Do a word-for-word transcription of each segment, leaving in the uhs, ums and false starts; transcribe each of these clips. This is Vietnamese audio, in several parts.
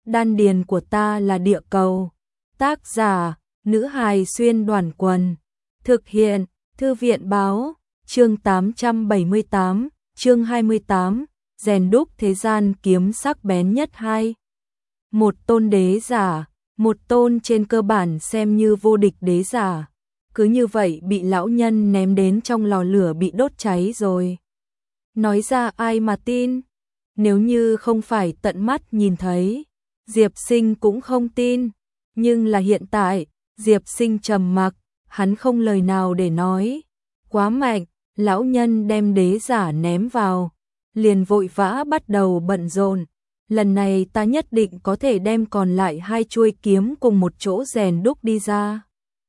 Đan điền của ta là địa cầu. Tác giả, nữ hài xuyên đoàn quần. Thực hiện, thư viện báo, chương tám trăm bảy mươi tám, chương hai mươi tám, rèn đúc thế gian kiếm sắc bén nhất hai. Một tôn đế giả, một tôn trên cơ bản xem như vô địch đế giả. Cứ như vậy bị lão nhân ném đến trong lò lửa bị đốt cháy rồi. Nói ra ai mà tin? Nếu như không phải tận mắt nhìn thấy, Diệp Sinh cũng không tin. Nhưng là hiện tại, Diệp Sinh trầm mặc, hắn không lời nào để nói. Quá mạnh, lão nhân đem đế giả ném vào, liền vội vã bắt đầu bận rộn. Lần này ta nhất định có thể đem còn lại hai chuôi kiếm cùng một chỗ rèn đúc đi ra.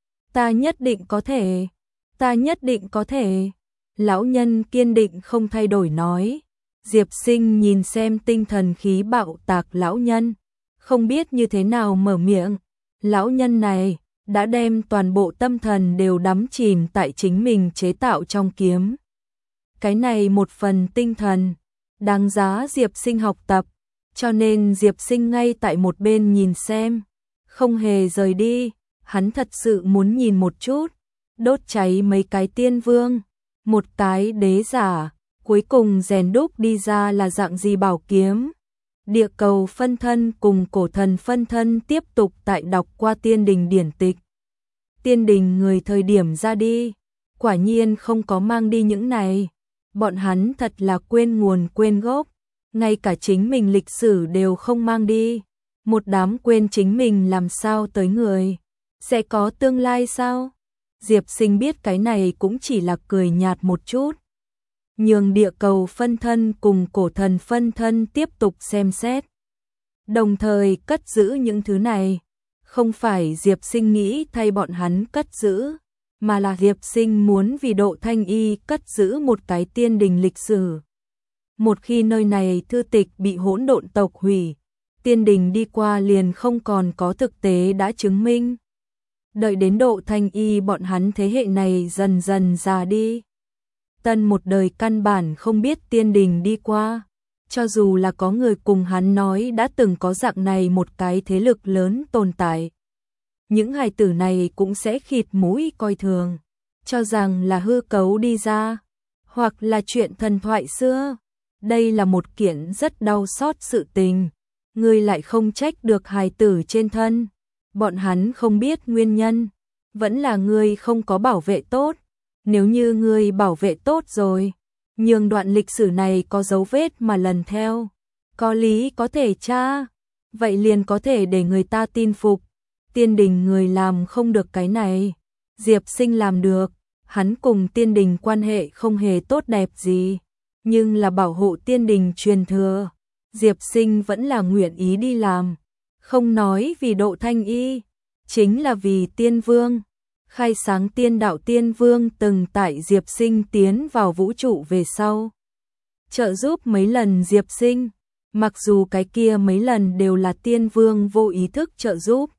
Ta nhất định có thể, ta nhất định có thể. Lão nhân kiên định không thay đổi nói. Diệp Sinh nhìn xem tinh thần khí bạo tạc lão nhân, không biết như thế nào mở miệng. Lão nhân này đã đem toàn bộ tâm thần đều đắm chìm tại chính mình chế tạo trong kiếm. Cái này một phần tinh thần, đáng giá Diệp Sinh học tập, cho nên Diệp Sinh ngay tại một bên nhìn xem, không hề rời đi. Hắn thật sự muốn nhìn một chút, đốt cháy mấy cái tiên vương, một cái đế giả, cuối cùng rèn đúc đi ra là dạng gì bảo kiếm. Địa cầu phân thân cùng cổ thần phân thân tiếp tục tại đọc qua tiên đình điển tịch. Tiên đình người thời điểm ra đi, quả nhiên không có mang đi những này. Bọn hắn thật là quên nguồn quên gốc, ngay cả chính mình lịch sử đều không mang đi. Một đám quên chính mình làm sao tới người. Sẽ có tương lai sao? Diệp Sinh biết cái này cũng chỉ là cười nhạt một chút. Nhường địa cầu phân thân cùng cổ thần phân thân tiếp tục xem xét. Đồng thời cất giữ những thứ này. Không phải Diệp Sinh nghĩ thay bọn hắn cất giữ, mà là Diệp Sinh muốn vì Độ Thanh Y cất giữ một cái tiên đình lịch sử. Một khi nơi này thư tịch bị hỗn độn tộc hủy, tiên đình đi qua liền không còn có thực tế đã chứng minh. Đợi đến Độ Thanh Y bọn hắn thế hệ này dần dần già đi. Tân một đời căn bản không biết tiên đình đi qua. Cho dù là có người cùng hắn nói đã từng có dạng này một cái thế lực lớn tồn tại. Những hài tử này cũng sẽ khịt mũi coi thường. Cho rằng là hư cấu đi ra. Hoặc là chuyện thần thoại xưa. Đây là một kiện rất đau xót sự tình. Ngươi lại không trách được hài tử trên thân. Bọn hắn không biết nguyên nhân, vẫn là ngươi không có bảo vệ tốt. Nếu như ngươi bảo vệ tốt rồi, nhường đoạn lịch sử này có dấu vết mà lần theo, có lý có thể tra, vậy liền có thể để người ta tin phục. Tiên đình người làm không được cái này, Diệp Sinh làm được. Hắn cùng tiên đình quan hệ không hề tốt đẹp gì, nhưng là bảo hộ tiên đình truyền thừa, Diệp Sinh vẫn là nguyện ý đi làm. Không nói vì Độ Thanh Y, chính là vì tiên vương. Khai sáng tiên đạo tiên vương từng tại Diệp Sinh tiến vào vũ trụ về sau. Trợ giúp mấy lần Diệp Sinh, mặc dù cái kia mấy lần đều là tiên vương vô ý thức trợ giúp.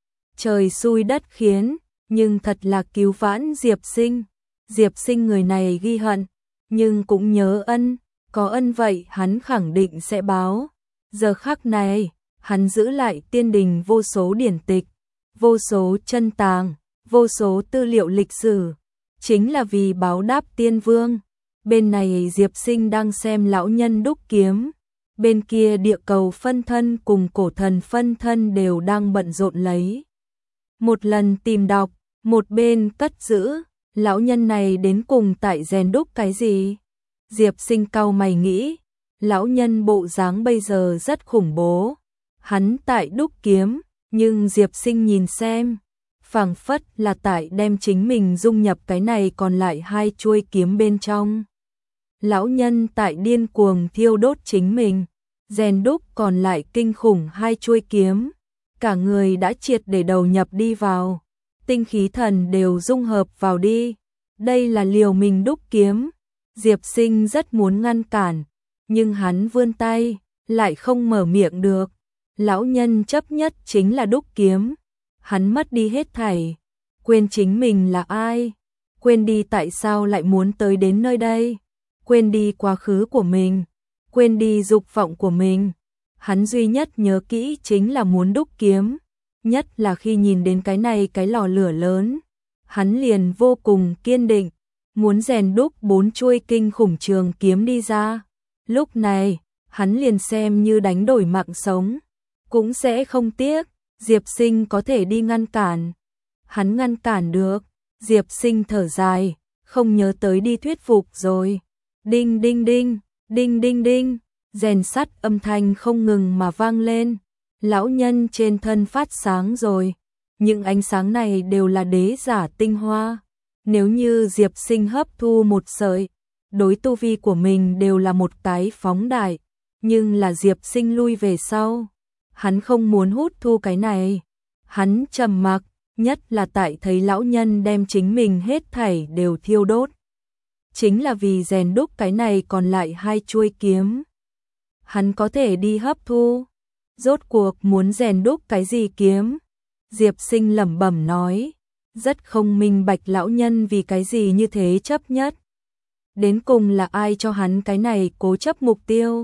Trời xui đất khiến, nhưng thật là cứu vãn Diệp Sinh. Diệp Sinh người này ghi hận, nhưng cũng nhớ ân, có ân vậy hắn khẳng định sẽ báo. Giờ khắc này, hắn giữ lại tiên đình vô số điển tịch, vô số chân tàng, vô số tư liệu lịch sử, chính là vì báo đáp tiên vương. Bên này Diệp Sinh đang xem lão nhân đúc kiếm, bên kia địa cầu phân thân cùng cổ thần phân thân đều đang bận rộn lấy. Một lần tìm đọc, một bên cất giữ, lão nhân này đến cùng tại rèn đúc cái gì? Diệp Sinh cau mày nghĩ, lão nhân bộ dáng bây giờ rất khủng bố. Hắn tại đúc kiếm, nhưng Diệp Sinh nhìn xem, phảng phất là tại đem chính mình dung nhập cái này còn lại hai chuôi kiếm bên trong. Lão nhân tại điên cuồng thiêu đốt chính mình, rèn đúc còn lại kinh khủng hai chuôi kiếm, cả người đã triệt để đầu nhập đi vào, tinh khí thần đều dung hợp vào đi. Đây là liều mình đúc kiếm. Diệp Sinh rất muốn ngăn cản, nhưng hắn vươn tay, lại không mở miệng được. Lão nhân chấp nhất chính là đúc kiếm. Hắn mất đi hết thảy, quên chính mình là ai, quên đi tại sao lại muốn tới đến nơi đây, quên đi quá khứ của mình, quên đi dục vọng của mình, hắn duy nhất nhớ kỹ chính là muốn đúc kiếm, nhất là khi nhìn đến cái này cái lò lửa lớn, hắn liền vô cùng kiên định, muốn rèn đúc bốn chuôi kinh khủng trường kiếm đi ra. Lúc này, hắn liền xem như đánh đổi mạng sống, cũng sẽ không tiếc. Diệp Sinh có thể đi ngăn cản, hắn ngăn cản được. Diệp Sinh thở dài, không nhớ tới đi thuyết phục rồi. Đinh đinh đinh, đinh đinh đinh, rèn sắt âm thanh không ngừng mà vang lên. Lão nhân trên thân phát sáng rồi, những ánh sáng này đều là đế giả tinh hoa. Nếu như Diệp Sinh hấp thu một sợi, đối tu vi của mình đều là một cái phóng đại, nhưng là Diệp Sinh lui về sau, hắn không muốn hút thu cái này. Hắn trầm mặc, nhất là tại thấy lão nhân đem chính mình hết thảy đều thiêu đốt. Chính là vì rèn đúc cái này còn lại hai chuôi kiếm. Hắn có thể đi hấp thu. Rốt cuộc muốn rèn đúc cái gì kiếm? Diệp Sinh lẩm bẩm nói, rất không minh bạch lão nhân vì cái gì như thế chấp nhất. Đến cùng là ai cho hắn cái này cố chấp mục tiêu?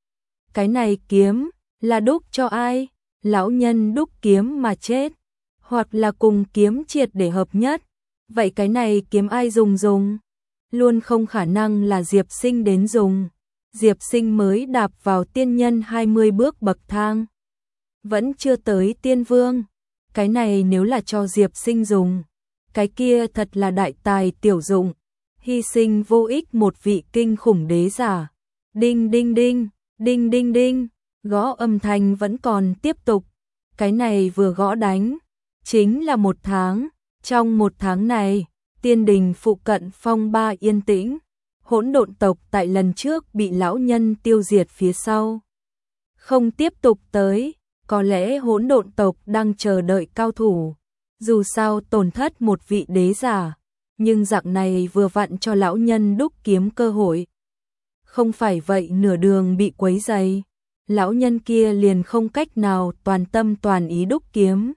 Cái này kiếm là đúc cho ai? Lão nhân đúc kiếm mà chết, hoặc là cùng kiếm triệt để hợp nhất. Vậy cái này kiếm ai dùng dùng? Luôn không khả năng là Diệp Sinh đến dùng. Diệp Sinh mới đạp vào tiên nhân hai mươi bước bậc thang, vẫn chưa tới tiên vương. Cái này nếu là cho Diệp Sinh dùng, cái kia thật là đại tài tiểu dụng, hy sinh vô ích một vị kinh khủng đế giả. Đinh đinh đinh, đinh đinh đinh, gõ âm thanh vẫn còn tiếp tục. Cái này vừa gõ đánh, chính là một tháng. Trong một tháng này, tiên đình phụ cận phong ba yên tĩnh. Hỗn độn tộc tại lần trước bị lão nhân tiêu diệt phía sau, không tiếp tục tới. Có lẽ hỗn độn tộc đang chờ đợi cao thủ. Dù sao tổn thất một vị đế giả, nhưng dạng này vừa vặn cho lão nhân đúc kiếm cơ hội. Không phải vậy nửa đường bị quấy rầy, lão nhân kia liền không cách nào toàn tâm toàn ý đúc kiếm.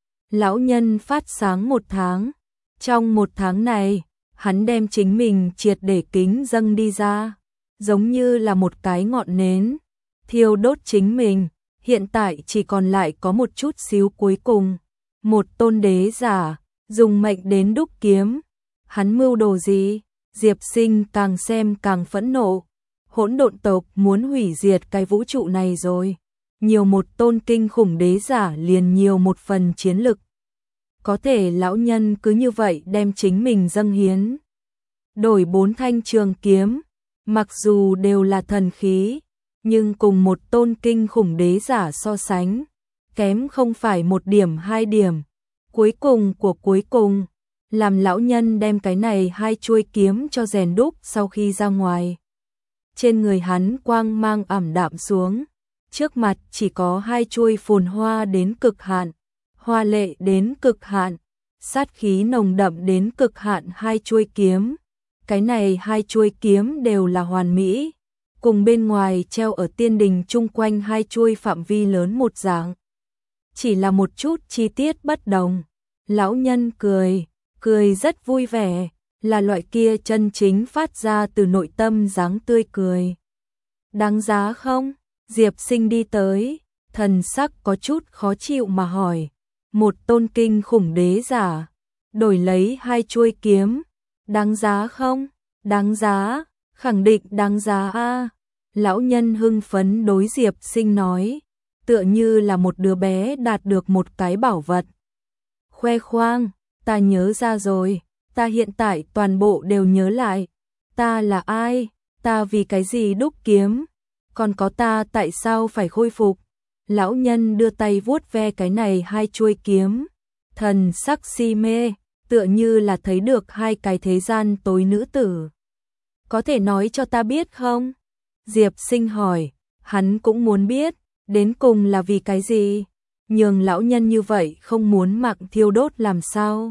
Lão nhân phát sáng một tháng. Trong một tháng này, hắn đem chính mình triệt để kính dâng đi ra, giống như là một cái ngọn nến, thiêu đốt chính mình. Hiện tại chỉ còn lại có một chút xíu cuối cùng. Một tôn đế giả, dùng mệnh đến đúc kiếm. Hắn mưu đồ gì? Diệp Sinh càng xem càng phẫn nộ. Hỗn độn tộc muốn hủy diệt cái vũ trụ này rồi. Nhiều một tôn kinh khủng đế giả liền nhiều một phần chiến lực. Có thể lão nhân cứ như vậy đem chính mình dâng hiến. Đổi bốn thanh trường kiếm, mặc dù đều là thần khí, nhưng cùng một tôn kinh khủng đế giả so sánh, kém không phải một điểm hai điểm. Cuối cùng của cuối cùng, làm lão nhân đem cái này hai chuôi kiếm cho rèn đúc sau khi ra ngoài. Trên người hắn quang mang ảm đạm xuống, trước mặt chỉ có hai chuôi phồn hoa đến cực hạn, hoa lệ đến cực hạn, sát khí nồng đậm đến cực hạn hai chuôi kiếm. Cái này hai chuôi kiếm đều là hoàn mỹ, cùng bên ngoài treo ở tiên đình chung quanh hai chuôi phạm vi lớn một dạng. Chỉ là một chút chi tiết bất đồng. Lão nhân cười, cười rất vui vẻ, là loại kia chân chính phát ra từ nội tâm dáng tươi cười. Đáng giá không? Diệp Sinh đi tới, thần sắc có chút khó chịu mà hỏi. Một tôn kinh khủng đế giả, đổi lấy hai chuôi kiếm, đáng giá không? Đáng giá, khẳng định đáng giá a. Lão nhân hưng phấn đối Diệp Sinh nói, tựa như là một đứa bé đạt được một cái bảo vật. Khoe khoang, ta nhớ ra rồi, ta hiện tại toàn bộ đều nhớ lại. Ta là ai? Ta vì cái gì đúc kiếm? Còn có ta tại sao phải khôi phục? Lão nhân đưa tay vuốt ve cái này hai chuôi kiếm, thần sắc si mê, tựa như là thấy được hai cái thế gian tối nữ tử. Có thể nói cho ta biết không? Diệp Sinh hỏi, hắn cũng muốn biết, đến cùng là vì cái gì? Nhường lão nhân như vậy không muốn mạng thiêu đốt làm sao?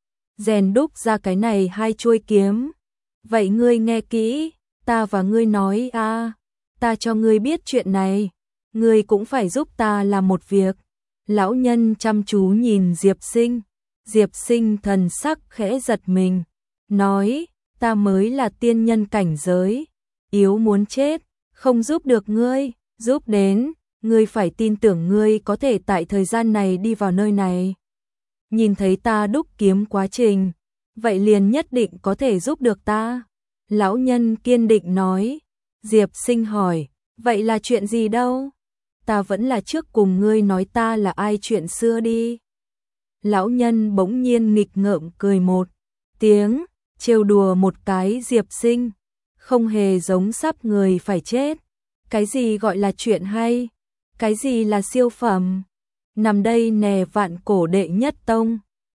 Rèn đúc ra cái này hai chuôi kiếm. Vậy ngươi nghe kỹ, ta và ngươi nói a, à, ta cho ngươi biết chuyện này, ngươi cũng phải giúp ta làm một việc. Lão nhân chăm chú nhìn Diệp Sinh, Diệp Sinh thần sắc khẽ giật mình, nói, ta mới là tiên nhân cảnh giới, yếu muốn chết, không giúp được ngươi, giúp đến, ngươi phải tin tưởng ngươi có thể tại thời gian này đi vào nơi này. Nhìn thấy ta đúc kiếm quá trình, vậy liền nhất định có thể giúp được ta. Lão nhân kiên định nói. Diệp Sinh hỏi, vậy là chuyện gì đâu? Ta vẫn là trước cùng ngươi nói ta là ai chuyện xưa đi. Lão nhân bỗng nhiên nghịch ngợm cười một tiếng, trêu đùa một cái Diệp Sinh, không hề giống sắp người phải chết. Cái gì gọi là chuyện hay? Cái gì là siêu phẩm? Nằm đây nè vạn cổ đệ nhất tông,